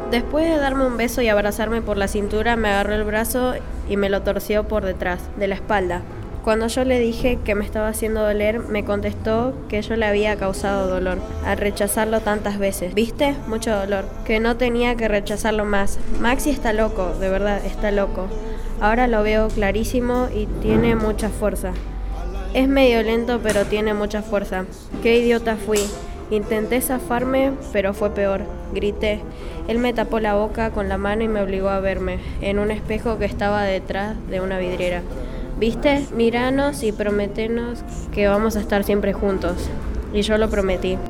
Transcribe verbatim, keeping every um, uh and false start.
Después de darme un beso y abrazarme por la cintura, me agarró el brazo y me lo torció por detrás, de la espalda. Cuando yo le dije que me estaba haciendo doler, me contestó que yo le había causado dolor al rechazarlo tantas veces. ¿Viste? Mucho dolor. Que no tenía que rechazarlo más. Maxi está loco, de verdad, está loco. Ahora lo veo clarísimo y tiene mucha fuerza. Es medio lento, pero tiene mucha fuerza. Qué idiota fui. Intenté zafarme, pero fue peor. Grité. Él me tapó la boca con la mano y me obligó a verme, en un espejo que estaba detrás de una vidriera. ¿Viste? Míranos y prometenos que vamos a estar siempre juntos. Y yo lo prometí.